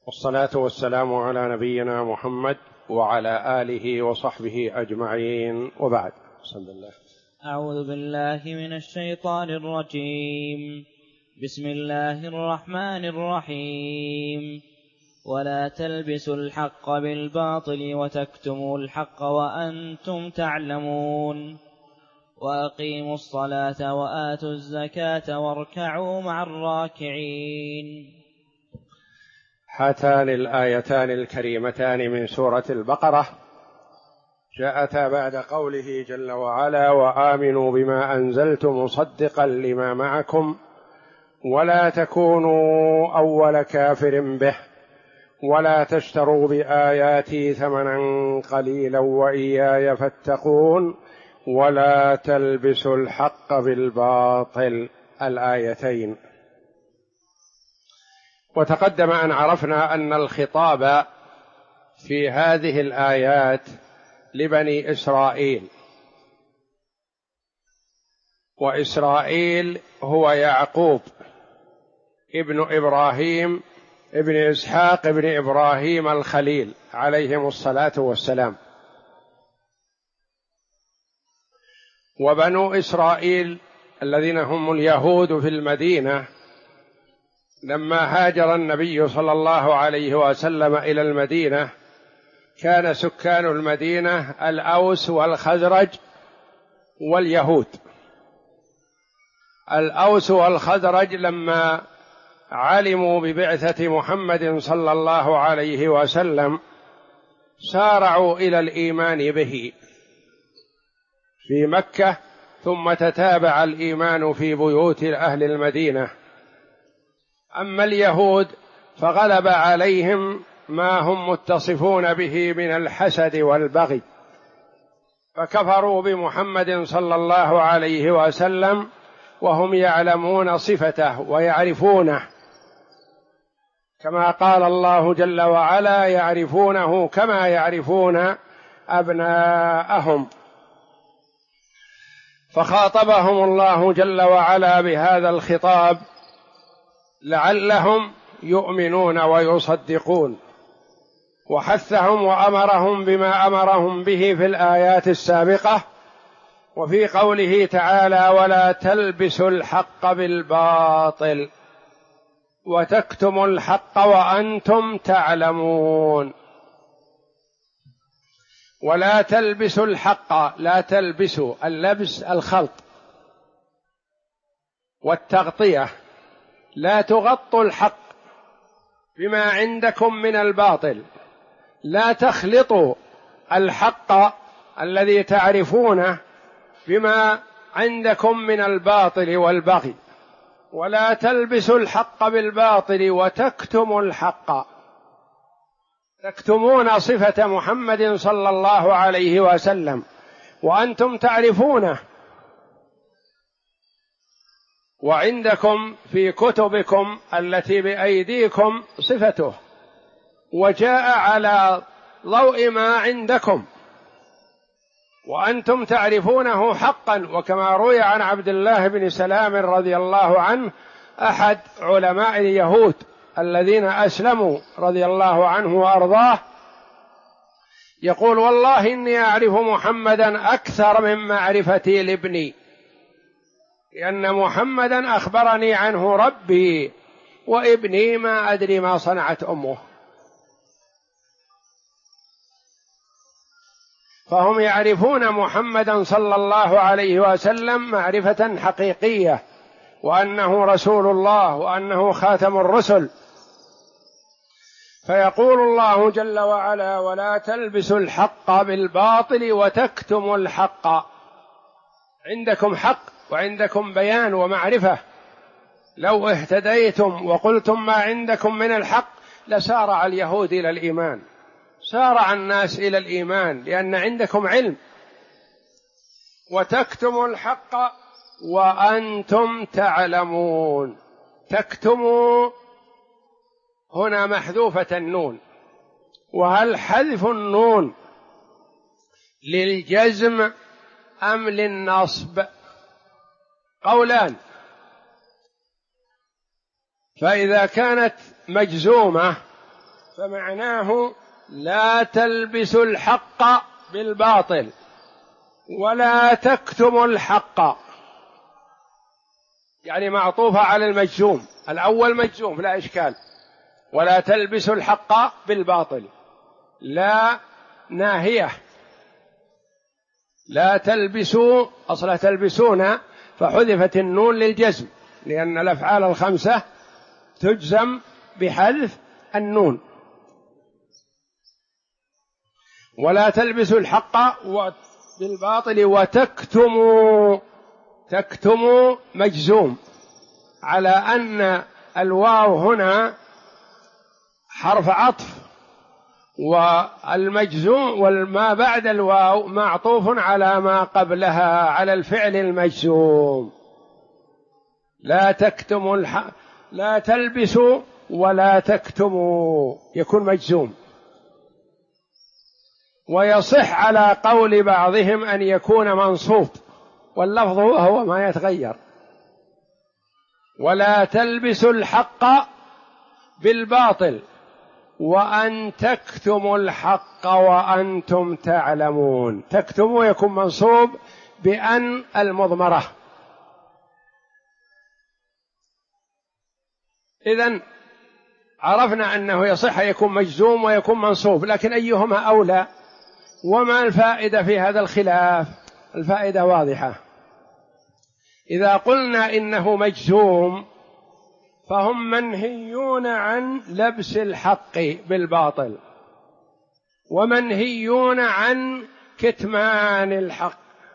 والصلاة والسلام على نبينا محمد وعلى آله وصحبه أجمعين، وبعد. بسم الله. أعوذ بالله من الشيطان الرجيم. بسم الله الرحمن الرحيم. ولا تلبسوا الحق بالباطل وتكتموا الحق وأنتم تعلمون. وأقيموا الصلاة وآتوا الزكاة واركعوا مع الراكعين. هاتان الآيتان الكريمتان من سورة البقرة جاءتا بعد قوله جل وعلا: وآمنوا بما أنزلت مصدقا لما معكم ولا تكونوا أول كافر به ولا تشتروا بآياتي ثمنا قليلا وإياي فاتقون ولا تلبسوا الحق بالباطل. الآيتين. وتقدم أن عرفنا أن الخطاب في هذه الآيات لبني إسرائيل، وإسرائيل هو يعقوب ابن إبراهيم ابن إسحاق ابن إبراهيم الخليل عليهم الصلاة والسلام. وبنو إسرائيل الذين هم اليهود في المدينة لما هاجر النبي صلى الله عليه وسلم إلى المدينة كان سكان المدينة الأوس والخزرج واليهود. الأوس والخزرج لما علموا ببعثة محمد صلى الله عليه وسلم سارعوا إلى الإيمان به في مكة، ثم تتابع الإيمان في بيوت أهل المدينة. أما اليهود فغلب عليهم ما هم متصفون به من الحسد والبغي، فكفروا بمحمد صلى الله عليه وسلم وهم يعلمون صفته ويعرفونه، كما قال الله جل وعلا: يعرفونه كما يعرفون أبناءهم. فخاطبهم الله جل وعلا بهذا الخطاب لعلهم يؤمنون ويصدقون، وحثهم وأمرهم بما أمرهم به في الآيات السابقة، وفي قوله تعالى: ولا تلبسوا الحق بالباطل وتكتموا الحق وأنتم تعلمون. ولا تلبسوا الحق، لا تلبسوا، اللبس الخلط والتغطية، لا تغطوا الحق بما عندكم من الباطل، لا تخلطوا الحق الذي تعرفونه بما عندكم من الباطل والبغي. ولا تلبسوا الحق بالباطل وتكتموا الحق، تكتمون صفة محمد صلى الله عليه وسلم وأنتم تعرفونه، وعندكم في كتبكم التي بأيديكم صفته، وجاء على ضوء ما عندكم وأنتم تعرفونه حقا. وكما روي عن عبد الله بن سلام رضي الله عنه أحد علماء اليهود الذين أسلموا رضي الله عنه وأرضاه، يقول: والله إني أعرف محمدا أكثر من معرفتي لابني، لأن محمدا أخبرني عنه ربي، وابني ما أدري ما صنعت أمه. فهم يعرفون محمدا صلى الله عليه وسلم معرفة حقيقية، وأنه رسول الله وأنه خاتم الرسل. فيقول الله جل وعلا: ولا تلبسوا الحق بالباطل وتكتموا الحق. عندكم حق وعندكم بيان ومعرفة، لو اهتديتم وقلتم ما عندكم من الحق لسارع اليهود إلى الإيمان، سارع الناس إلى الإيمان، لأن عندكم علم. وتكتموا الحق وأنتم تعلمون. تكتموا هنا محذوفة النون، وهل حذف النون للجزم أم للنصب؟ قولان. فإذا كانت مجزومة فمعناه لا تلبسوا الحق بالباطل ولا تكتموا الحق، يعني معطوفة على المجزوم، الأول مجزوم لا إشكال، ولا تلبسوا الحق بالباطل، لا ناهية، لا تلبسوا، أصلا تلبسون فحذفت النون للجزم، لأن الأفعال الخمسة تجزم بحذف النون. ولا تلبسوا الحق بالباطل وتكتموا، تكتموا مجزوم، على أن الواو هنا حرف عطف، والمجزوم والما بعد الواو معطوف على ما قبلها على الفعل المجزوم. لا تكتموا لا تلبسوا ولا تكتموا يكون مجزوم. ويصح على قول بعضهم أن يكون منصوب، واللفظ هو ما يتغير. ولا تلبسوا الحق بالباطل وأن تكتموا الحق وأنتم تعلمون. تكتموا يكون منصوب بأن المضمرة. إذن عرفنا أنه يصح يكون مجزوم ويكون منصوب، لكن أيهما أولى؟ وما الفائدة في هذا الخلاف؟ الفائدة واضحة. إذا قلنا إنه مجزوم فهم منهيون عن لبس الحق بالباطل، ومنهيون عن كتمان الحق،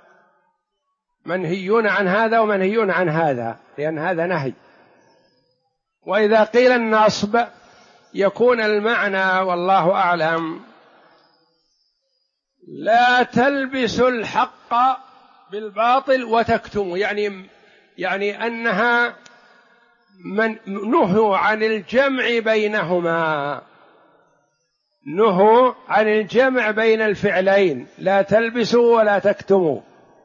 منهيون عن هذا ومنهيون عن هذا، لأن هذا نهي. وإذا قيل النصب يكون المعنى والله أعلم لا تلبسوا الحق بالباطل وتكتموا، يعني أنها نهوا عن الجمع بينهما، نهوا عن الجمع بين الفعلين، لا تلبسوا ولا تكتموا،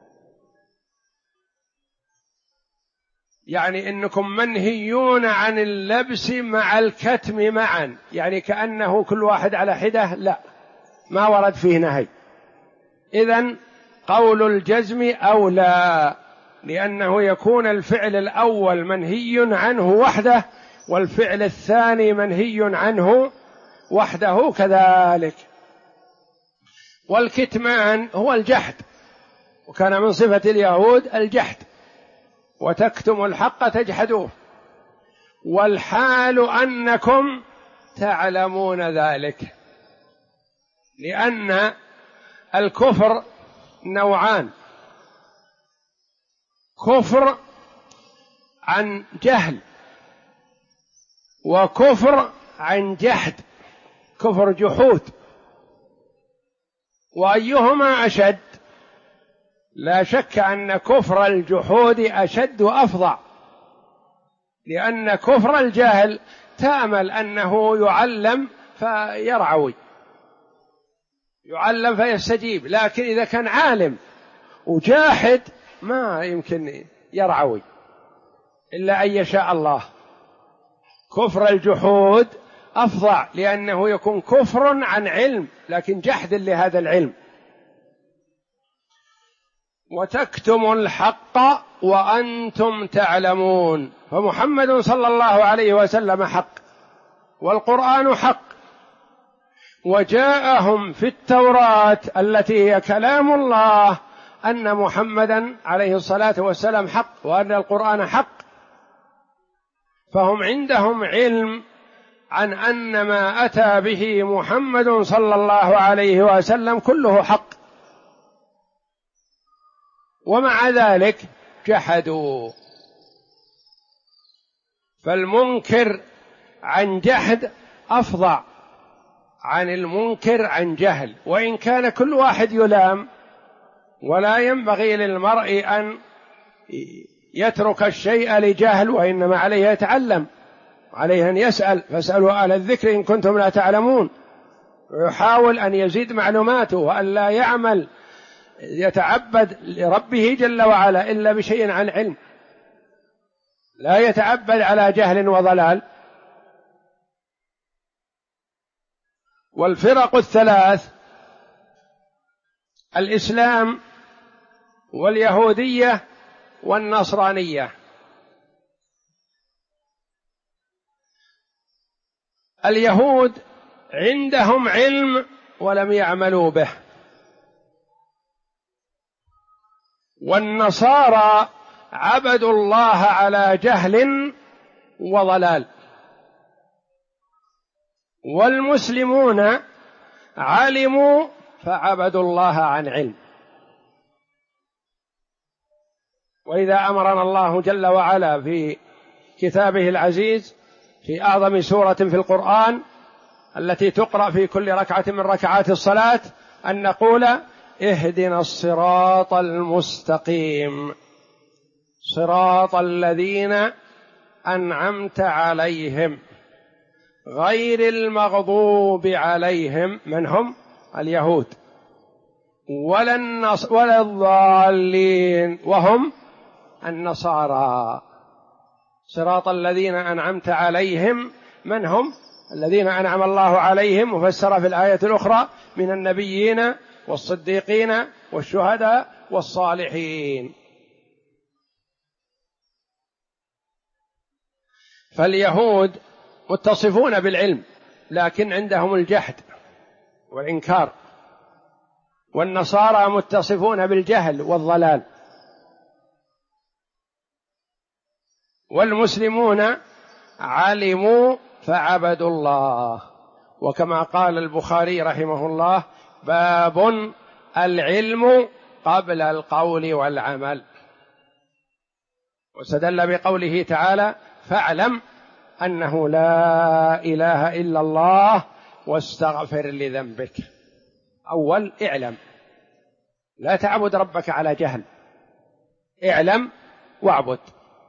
يعني إنكم منهيون عن اللبس مع الكتم معا، يعني كأنه كل واحد على حدة، لا، ما ورد فيه نهي. إذن قول الجزم أولى، لأنه يكون الفعل الأول منهي عنه وحده والفعل الثاني منهي عنه وحده كذلك. والكتمان هو الجحد، وكان من صفة اليهود الجحد، وتكتم الحق تجحدوه، والحال أنكم تعلمون ذلك، لأن الكفر نوعان: كفر عن جهل وكفر عن جحد، كفر جحود. وأيهما أشد؟ لا شك أن كفر الجحود أشد وأفظع، لأن كفر الجهل تأمل أنه يعلم فيرعوي، يعلم فيستجيب، لكن إذا كان عالم وجاحد ما يمكن يرعوي إلا أن يشاء الله. كفر الجحود أفظع، لأنه يكون كفر عن علم لكن جحد لهذا العلم. وتكتم الحق وأنتم تعلمون، فمحمد صلى الله عليه وسلم حق، والقرآن حق، وجاءهم في التوراة التي هي كلام الله أن محمدا عليه الصلاة والسلام حق، وأن القرآن حق، فهم عندهم علم عن أن ما أتى به محمد صلى الله عليه وسلم كله حق، ومع ذلك جحدوا. فالمنكر عن جحد أفظع عن المنكر عن جهل، وإن كان كل واحد يلام، ولا ينبغي للمرء أن يترك الشيء لجهل، وإنما عليه يتعلم، عليه أن يسأل، فاسألوا أهل الذكر إن كنتم لا تعلمون، ويحاول أن يزيد معلوماته، وأن لا يعمل يتعبد لربه جل وعلا إلا بشيء عن علم، لا يتعبد على جهل وضلال. والفرق الثلاث الإسلام واليهودية والنصرانية. اليهود عندهم علم ولم يعملوا به، والنصارى عبدوا الله على جهل وضلال، والمسلمون علموا فعبدوا الله عن علم. وإذا أمرنا الله جل وعلا في كتابه العزيز في أعظم سورة في القرآن التي تقرأ في كل ركعة من ركعات الصلاة أن نقول: اهدنا الصراط المستقيم صراط الذين أنعمت عليهم غير المغضوب عليهم، من هم؟ اليهود، ولا الضالين، وهم النصارى. صراط الذين أنعمت عليهم، من هم؟ الذين أنعم الله عليهم، مفسرة في الآية الأخرى من النبيين والصديقين والشهداء والصالحين. فاليهود متصفون بالعلم لكن عندهم الجحد والإنكار، والنصارى متصفون بالجهل والضلال، والمسلمون علموا فعبدوا الله. وكما قال البخاري رحمه الله: باب العلم قبل القول والعمل. واستدل بقوله تعالى: فاعلم أنه لا إله إلا الله واستغفر لذنبك. أول اعلم، لا تعبد ربك على جهل، اعلم واعبد.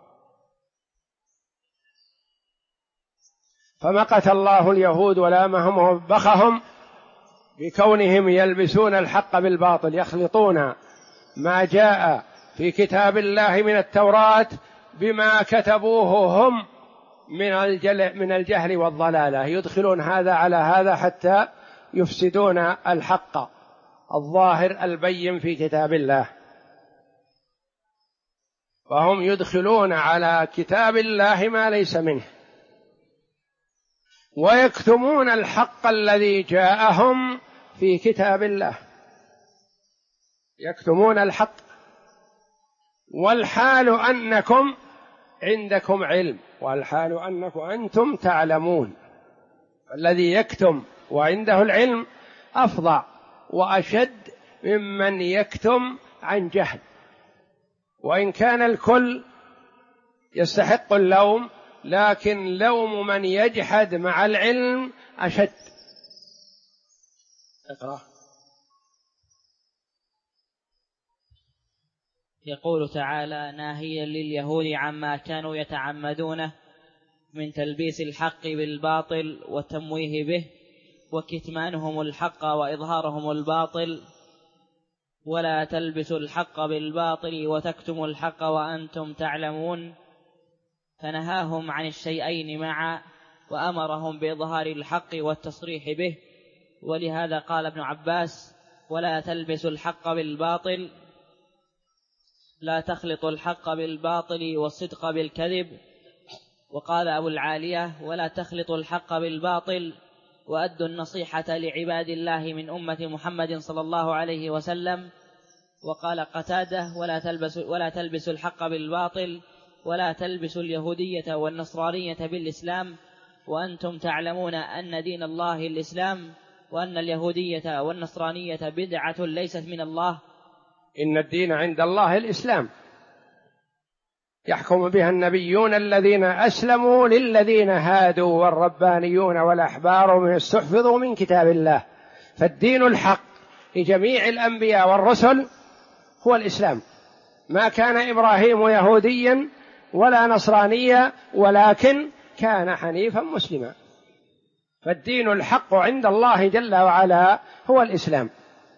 فمقت الله اليهود ولامهم ووبخهم بكونهم يلبسون الحق بالباطل، يخلطون ما جاء في كتاب الله من التوراة بما كتبوه هم من الجهل والضلالة، يدخلون هذا على هذا حتى يفسدون الحق الظاهر البين في كتاب الله. فهم يدخلون على كتاب الله ما ليس منه، ويكتمون الحق الذي جاءهم في كتاب الله، يكتمون الحق، والحال أنكم عندكم علم، والحال أنكم أنتم تعلمون. الذي يكتم وعنده العلم أفظع وأشد ممن يكتم عن جهل، وإن كان الكل يستحق اللوم، لكن لوم من يجحد مع العلم أشد. اقرأ. يقول تعالى: ناهيا لليهود عما كانوا يتعمدونه من تلبيس الحق بالباطل والتمويه به وكتمانهم الحق وإظهارهم الباطل، ولا تلبسوا الحق بالباطل وتكتموا الحق وأنتم تعلمون. فنهاهم عن الشيئين معا وأمرهم بإظهار الحق والتصريح به. ولهذا قال ابن عباس: ولا تلبسوا الحق بالباطل، لا تخلطوا الحق بالباطل والصدق بالكذب. وقال أبو العالية: ولا تخلطوا الحق بالباطل وأدوا النصيحة لعباد الله من أمة محمد صلى الله عليه وسلم. وقال قتادة: ولا تلبسوا الحق بالباطل ولا تلبسوا اليهودية والنصرانية بالإسلام وأنتم تعلمون أن دين الله الإسلام وأن اليهودية والنصرانية بدعة ليست من الله. إن الدين عند الله الإسلام، يحكم بها النبيون الذين أسلموا للذين هادوا والربانيون والأحبار من استحفظوا من كتاب الله. فالدين الحق لجميع الأنبياء والرسل هو الإسلام. ما كان إبراهيم يهوديا ولا نصرانيا، ولكن كان حنيفا مسلما. فالدين الحق عند الله جل وعلا هو الإسلام.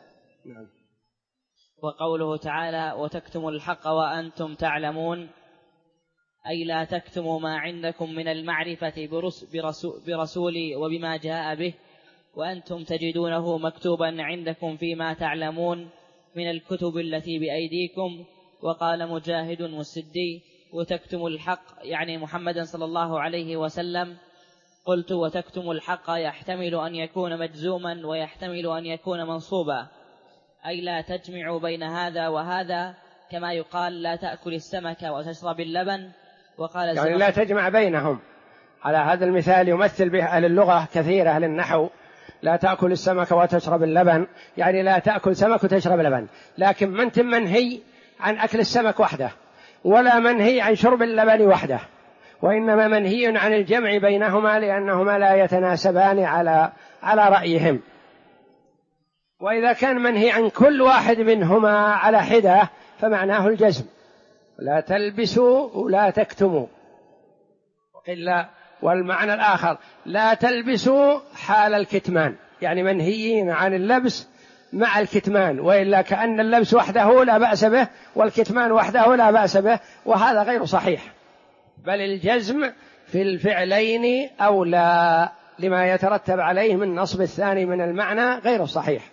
وقوله تعالى: وتكتموا الحق وأنتم تعلمون، أي لا تكتموا ما عندكم من المعرفة برسولي وبما جاء به، وأنتم تجدونه مكتوبا عندكم فيما تعلمون من الكتب التي بأيديكم. وقال مجاهد والسدي: وتكتم الحق، يعني محمدا صلى الله عليه وسلم. قلت: وتكتم الحق يحتمل أن يكون مجزوما ويحتمل أن يكون منصوبا، أي لا تجمع بين هذا وهذا، كما يقال لا تأكل السمك وتشرب اللبن. وقال يعني لا تجمع بينهم. على هذا المثال يمثل به أهل اللغة كثير، أهل النحو: لا تأكل السمك وتشرب اللبن، يعني لا تأكل سمك وتشرب لبن، لكن ما أنت منهي عن أكل السمك وحده، ولا منهي عن شرب اللبن وحده، وإنما منهي عن الجمع بينهما لأنهما لا يتناسبان على رأيهم. وإذا كان منهي عن كل واحد منهما على حدة فمعناه الجزم: لا تلبسوا ولا تكتموا. إلا والمعنى الآخر: لا تلبسوا حال الكتمان، يعني منهيين عن اللبس مع الكتمان، وإلا كأن اللبس وحده لا بأس به والكتمان وحده لا بأس به، وهذا غير صحيح، بل الجزم في الفعلين أولى لما يترتب عليه من نصب الثاني من المعنى غير صحيح.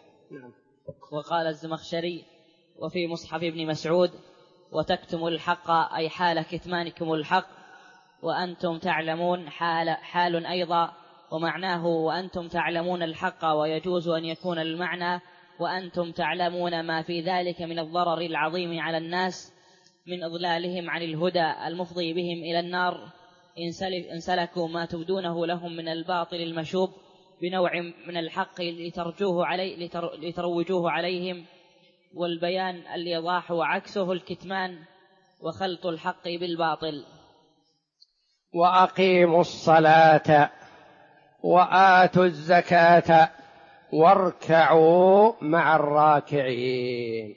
وقال الزمخشري: وفي مصحف ابن مسعود: وتكتم الحق، أي حال كتمانكم الحق. وأنتم تعلمون حال أيضا، ومعناه وأنتم تعلمون الحق، ويجوز أن يكون المعنى وأنتم تعلمون ما في ذلك من الضرر العظيم على الناس من إضلالهم عن الهدى المفضي بهم إلى النار، إن سلكوا ما تبدونه لهم من الباطل المشوب بنوع من الحق لتروجوه عليهم. والبيان الإيضاح، وعكسه الكتمان وخلط الحق بالباطل. وأقيموا الصلاة وآتوا الزكاة واركعوا مع الراكعين.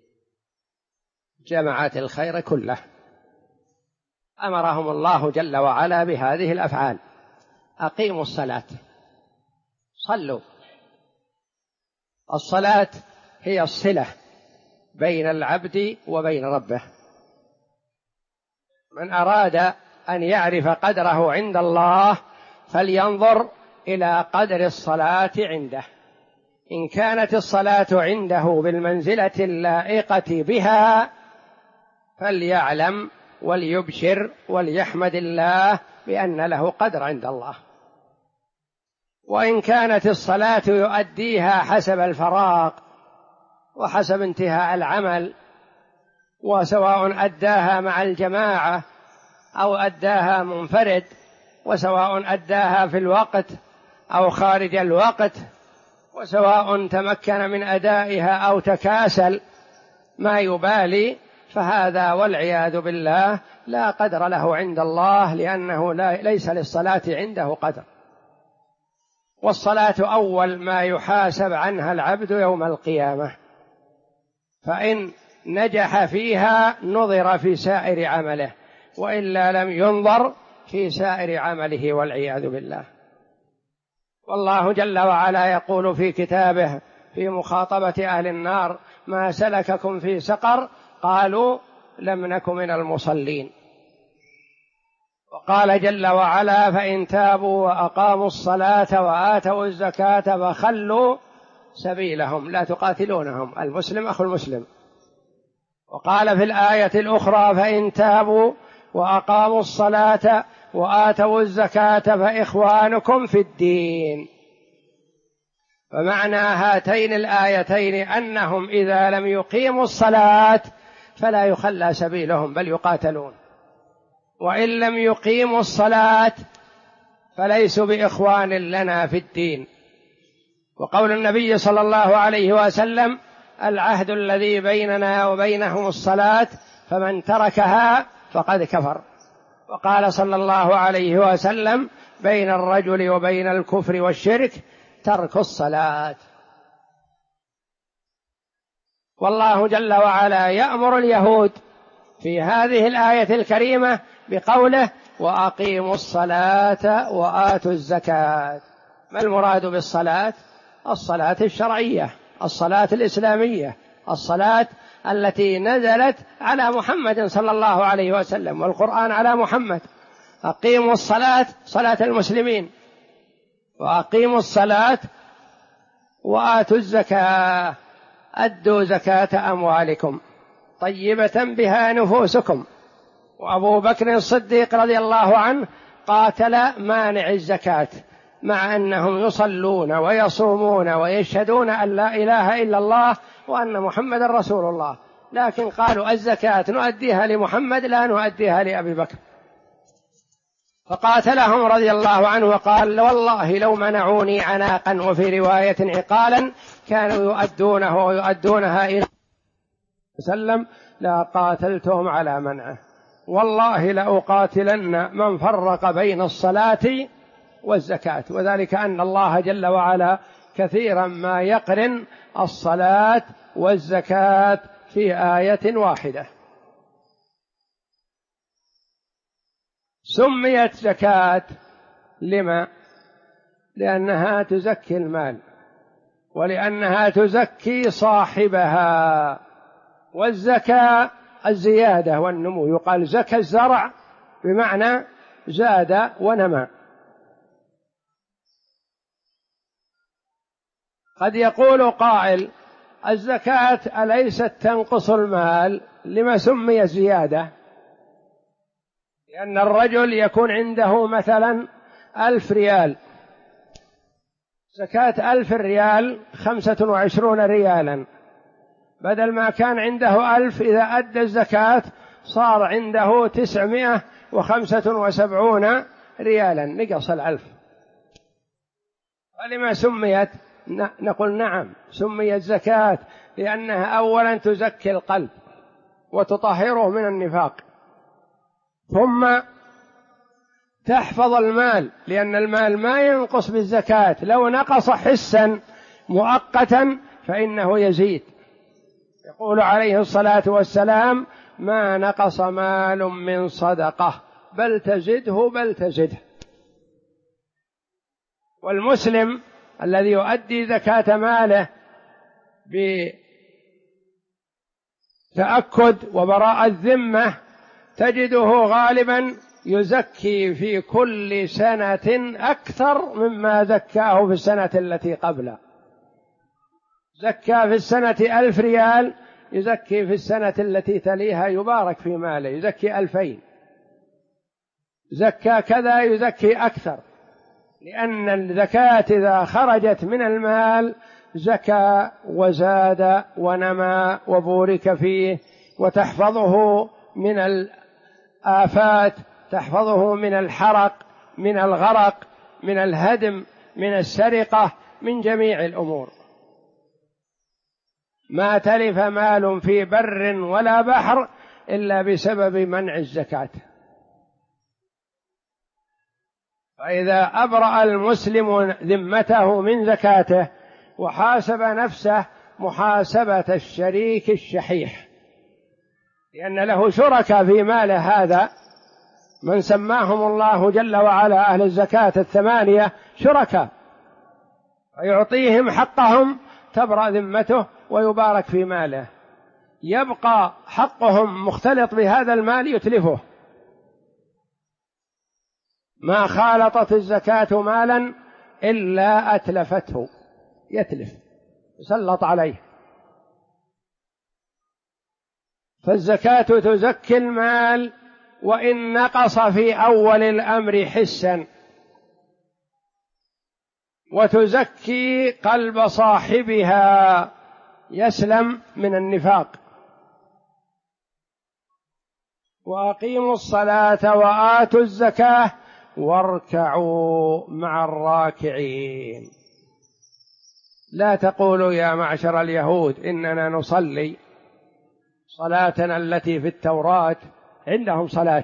جمعت الخير كله، أمرهم الله جل وعلا بهذه الأفعال: أقيموا الصلاة، صلوا. الصلاة هي الصلة بين العبد وبين ربه. من أراد أن يعرف قدره عند الله فلينظر إلى قدر الصلاة عنده. إن كانت الصلاة عنده بالمنزلة اللائقة بها فليعلم وليبشر وليحمد الله بأن له قدر عند الله. وإن كانت الصلاة يؤديها حسب الفراغ وحسب انتهاء العمل، وسواء أداها مع الجماعة أو أداها منفرد، وسواء أداها في الوقت أو خارج الوقت، وسواء تمكن من أدائها أو تكاسل، ما يبالي، فهذا والعياذ بالله لا قدر له عند الله، لأنه ليس للصلاة عنده قدر. والصلاة أول ما يحاسب عنها العبد يوم القيامة، فإن نجح فيها نظر في سائر عمله، وإلا لم ينظر في سائر عمله والعياذ بالله. والله جل وعلا يقول في كتابه في مخاطبة أهل النار: ما سلككم في سقر؟ قالوا لم نك من المصلين. وقال جل وعلا: فإن تابوا وأقاموا الصلاة وآتوا الزكاة فخلوا سبيلهم، لا تقاتلونهم، المسلم أخو المسلم. وقال في الآية الأخرى: فإن تابوا وأقاموا الصلاة وآتوا الزكاة فإخوانكم في الدين. فمعنى هاتين الآيتين أنهم إذا لم يقيموا الصلاة فلا يخلى سبيلهم بل يقاتلون، وإن لم يقيموا الصلاة فليسوا بإخوان لنا في الدين. وقول النبي صلى الله عليه وسلم: العهد الذي بيننا وبينهم الصلاة فمن تركها فقد كفر. وقال صلى الله عليه وسلم: بين الرجل وبين الكفر والشرك ترك الصلاة. والله جل وعلا يأمر اليهود في هذه الآية الكريمة بقوله: وأقيموا الصلاة وآتوا الزكاة. ما المراد بالصلاة؟ الصلاة الشرعية، الصلاة الإسلامية، الصلاة التي نزلت على محمد صلى الله عليه وسلم، والقرآن على محمد. أقيموا الصلاة، صلاة المسلمين، وأقيموا الصلاة وآتوا الزكاة، أدوا زكاة أموالكم طيبة بها نفوسكم. وأبو بكر الصديق رضي الله عنه قاتل مانع الزكاة، مع أنهم يصلون ويصومون ويشهدون أن لا إله إلا الله وأن محمد رسول الله، لكن قالوا الزكاة نؤديها لمحمد لا نؤديها لأبي بكر، فقاتلهم رضي الله عنه وقال والله لو منعوني عناقا وفي رواية عقالا كانوا يؤدونه ويؤدونها إلى وسلم لا قاتلتهم على منعه، والله لأقاتلن من فرق بين الصلاة والزكاة. وذلك أن الله جل وعلا كثيرا ما يقرن الصلاة والزكاة في آية واحدة. سميت زكاة لما؟ لأنها تزكي المال، ولأنها تزكي صاحبها. والزكاة الزيادة والنمو، يقال زكى الزرع بمعنى زاد ونمى. قد يقول قائل الزكاة أليست تنقص المال؟ لما سمي زيادة؟ لأن الرجل يكون عنده مثلا 1000 ريال، زكاة 1000 ريال 25 ريالا، بدل ما كان عنده 1000 إذا أدى الزكاة صار عنده 975 ريالا، نقص 1000. ولما سميت؟ نقول نعم سميت زكاة لأنها أولا تزكي القلب وتطهره من النفاق، ثم تحفظ المال، لأن المال ما ينقص بالزكاة، لو نقص حسا مؤقتا فإنه يزيد. يقول عليه الصلاة والسلام ما نقص مال من صدقة بل تزده بل تزده. والمسلم الذي يؤدي زكاة ماله بتأكد وبراء الذمة تجده غالبا يزكي في كل سنة أكثر مما زكاه في السنة التي قبله. زكى في السنة 1000 ريال، يزكي في السنة التي تليها يبارك في ماله يزكي 2000، زكى كذا يزكي أكثر، لأن الزكاة إذا خرجت من المال زكى وزاد ونمى وبورك فيه، وتحفظه من الآفات، تحفظه من الحرق، من الغرق، من الهدم، من السرقة، من جميع الأمور. ما تلف مال في بر ولا بحر إلا بسبب منع الزكاة. فإذا أبرأ المسلم ذمته من زكاته وحاسب نفسه محاسبة الشريك الشحيح، لأن له شركاء في ماله هذا، من سماهم الله جل وعلا أهل الزكاة 8 شركاء، ويعطيهم حقهم تبرأ ذمته ويبارك في ماله، يبقى حقهم مختلط بهذا المال يتلفه. ما خالطت الزكاة مالا إلا أتلفته، يتلف يسلط عليه. فالزكاة تزكي المال وإن نقص في أول الأمر حسا، وتزكي قلب صاحبها يسلم من النفاق. وأقيموا الصلاة وآتوا الزكاة واركعوا مع الراكعين. لا تقولوا يا معشر اليهود إننا نصلي صلاتنا التي في التوراة، عندهم صلاة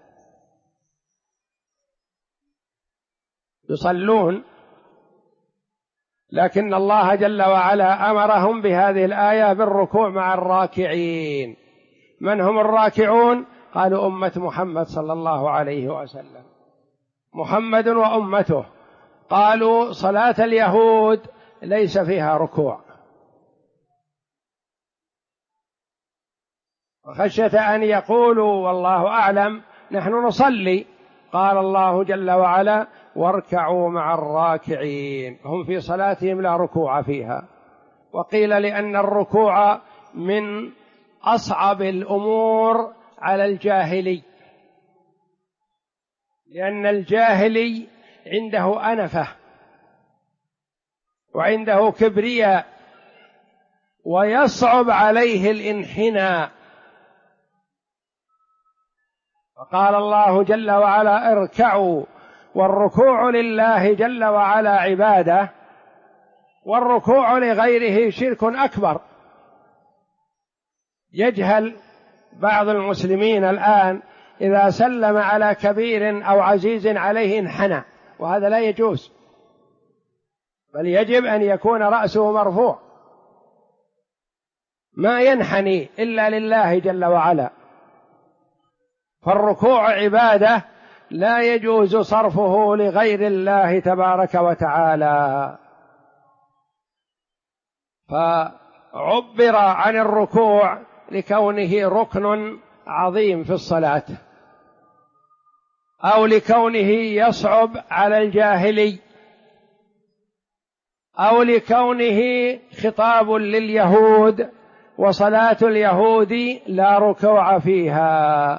يصلون، لكن الله جل وعلا أمرهم بهذه الآية بالركوع مع الراكعين. من هم الراكعون؟ قالوا أمة محمد صلى الله عليه وسلم، محمد وأمته. قالوا صلاة اليهود ليس فيها ركوع، وخشية أن يقولوا والله أعلم نحن نصلي، قال الله جل وعلا واركعوا مع الراكعين. هم في صلاتهم لا ركوع فيها. وقيل لأن الركوع من أصعب الأمور على الجاهلي، لأن الجاهلي عنده أنفة وعنده كبرياء ويصعب عليه الانحناء. فقال الله جل وعلا اركعوا، والركوع لله جل وعلا عبادة، والركوع لغيره شرك أكبر. يجهل بعض المسلمين الآن إذا سلم على كبير أو عزيز عليه انحنى، وهذا لا يجوز، بل يجب أن يكون رأسه مرفوع، ما ينحني إلا لله جل وعلا. فالركوع عبادة لا يجوز صرفه لغير الله تبارك وتعالى. فعبر عن الركوع لكونه ركن عظيم في الصلاة، أو لكونه يصعب على الجاهلي، أو لكونه خطاب لليهود، وصلاة اليهود لا ركوع فيها.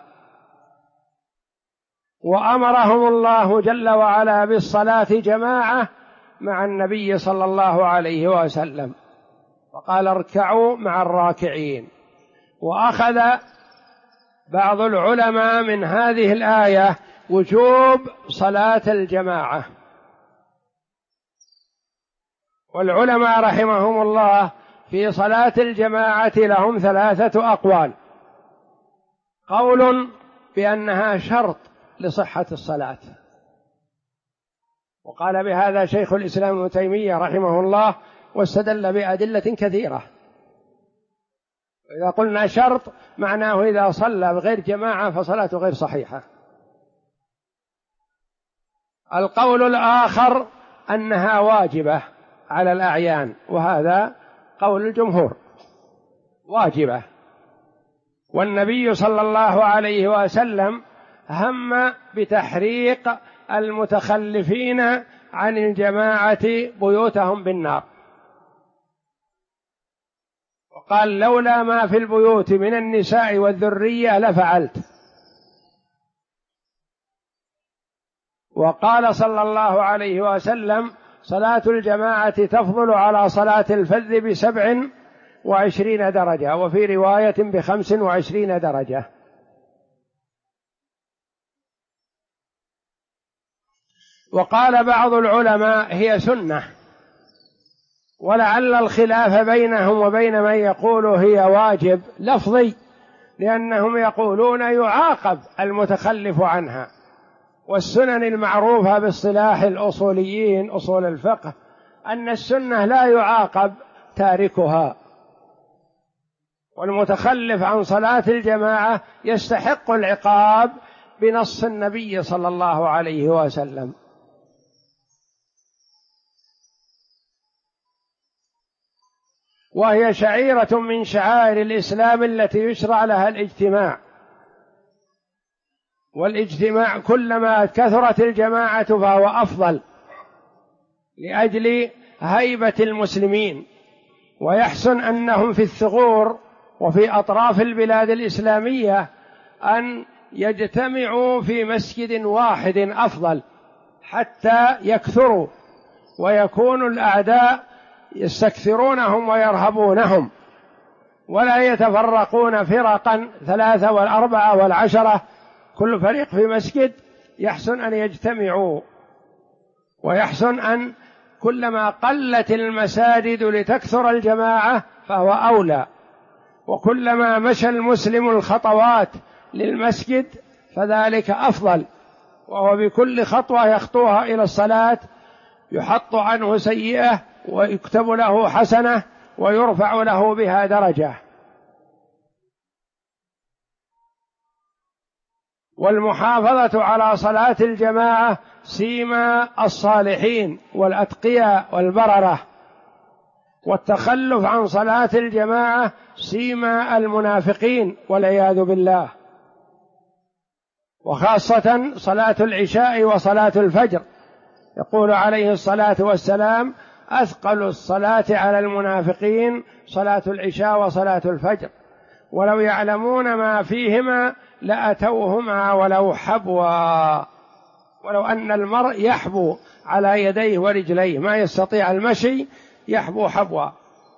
وأمرهم الله جل وعلا بالصلاة جماعة مع النبي صلى الله عليه وسلم، وقال اركعوا مع الراكعين. وأخذ بعض العلماء من هذه الآية وجوب صلاة الجماعة. والعلماء رحمهم الله في صلاة الجماعة لهم 3 أقوال: قول بأنها شرط لصحة الصلاة، وقال بهذا شيخ الإسلام ابن تيمية رحمه الله، واستدل بأدلة كثيرة. إذا قلنا شرط معناه إذا صلى بغير جماعة فصلاته غير صحيحة. القول الآخر أنها واجبة على الأعيان، وهذا قول الجمهور، واجبة. والنبي صلى الله عليه وسلم هم بتحريق المتخلفين عن الجماعة بيوتهم بالنار، وقال لولا ما في البيوت من النساء والذرية لفعلت. وقال صلى الله عليه وسلم صلاة الجماعة تفضل على صلاة الفذ ب27 درجة، وفي رواية ب25 درجة. وقال بعض العلماء هي سنة، ولعل الخلاف بينهم وبين من يقول هي واجب لفظي، لأنهم يقولون يعاقب المتخلف عنها. والسنن المعروفة باصطلاح الأصوليين أصول الفقه أن السنة لا يعاقب تاركها، والمتخلف عن صلاة الجماعة يستحق العقاب بنص النبي صلى الله عليه وسلم. وهي شعيرة من شعائر الإسلام التي يشرع لها الاجتماع، والاجتماع كلما كثرت الجماعة فهو أفضل لأجل هيبة المسلمين. ويحسن أنهم في الثغور وفي أطراف البلاد الإسلامية أن يجتمعوا في مسجد واحد أفضل حتى يكثروا، ويكون الأعداء يستكثرونهم ويرهبونهم، ولا يتفرقون فرقا 3 و4 و10، كل فريق في مسجد. يحسن أن يجتمعوا، ويحسن أن كلما قلت المساجد لتكثر الجماعة فهو أولى، وكلما مشى المسلم الخطوات للمسجد فذلك أفضل، وهو بكل خطوة يخطوها إلى الصلاة يحط عنه سيئة ويكتب له حسنة ويرفع له بها درجة. والمحافظة على صلاة الجماعة سيما الصالحين والأتقياء والبررة، والتخلف عن صلاة الجماعة سيما المنافقين والعياذ بالله، وخاصة صلاة العشاء وصلاة الفجر يقول عليه الصلاة والسلام: أثقل الصلاة على المنافقين صلاة العشاء وصلاة الفجر، ولو يعلمون ما فيهما لأتوهما ولو حبوا. ولو أن المرء يحبو على يديه ورجليه ما يستطيع المشي، يحبو حبوا.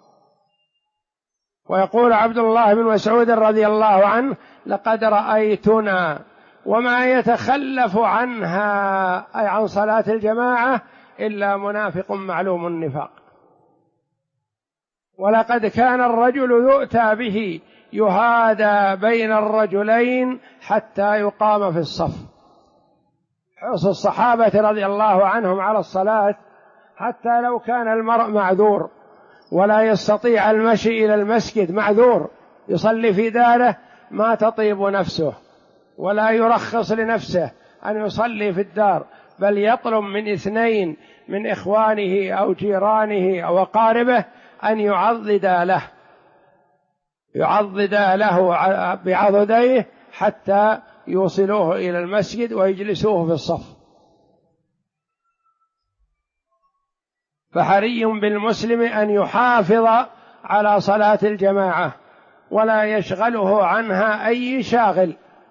ويقول عبد الله بن مسعود رضي الله عنه: لقد رأيتنا وما يتخلف عنها، أي عن صلاة الجماعة، إلا منافق معلوم النفاق. ولقد كان الرجل يؤتى به يهادى بين الرجلين حتى يقام في الصف. حرص الصحابة رضي الله عنهم على الصلاة، حتى لو كان المرء معذور ولا يستطيع المشي إلى المسجد، معذور يصلي في داره، ما تطيب نفسه ولا يرخص لنفسه أن يصلي في الدار، بل يطلب من 2 من إخوانه أو جيرانه أو أقاربه أن يعضدا له بعضديه حتى يوصلوه إلى المسجد ويجلسوه في الصف. فحري بالمسلم أن يحافظ على صلاة الجماعة ولا يشغله عنها أي شاغل،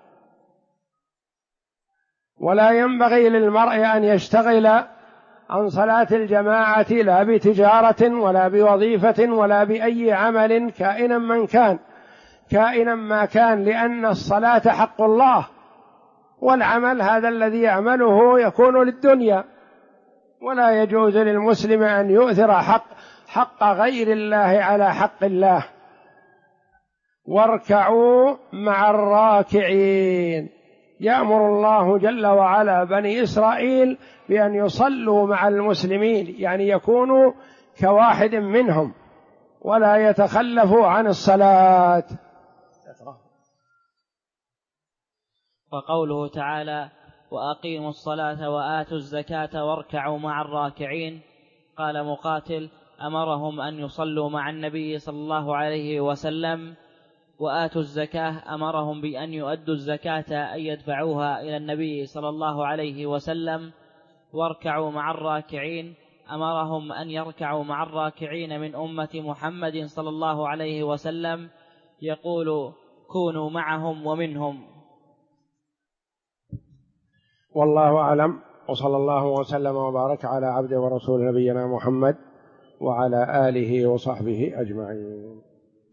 ولا ينبغي للمرء أن يشتغل عن صلاة الجماعة لا بتجارة ولا بوظيفة ولا بأي عمل كائنا ما كان، لأن الصلاة حق الله، والعمل هذا الذي يعمله يكون للدنيا. ولا يجوز للمسلم أن يؤثر حق غير الله على حق الله. واركعوا مع الراكعين، يأمر الله جل وعلا بني إسرائيل بأن يصلوا مع المسلمين، يعني يكونوا كواحد منهم ولا يتخلفوا عن الصلاة. وقوله تعالى: وأقيموا الصلاة وآتوا الزكاة واركعوا مع الراكعين. قال مقاتل: أمرهم أن يصلوا مع النبي صلى الله عليه وسلم. وآتوا الزكاة أمرهم بأن يؤدوا الزكاة أن يدفعوها إلى النبي صلى الله عليه وسلم. واركعوا مع الراكعين أمرهم أن يركعوا مع الراكعين من أمة محمد صلى الله عليه وسلم، يقول: كونوا معهم ومنهم. والله أعلم، وصلى الله وسلم وبارك على عبده ورسول نبينا محمد وعلى آله وصحبه أجمعين.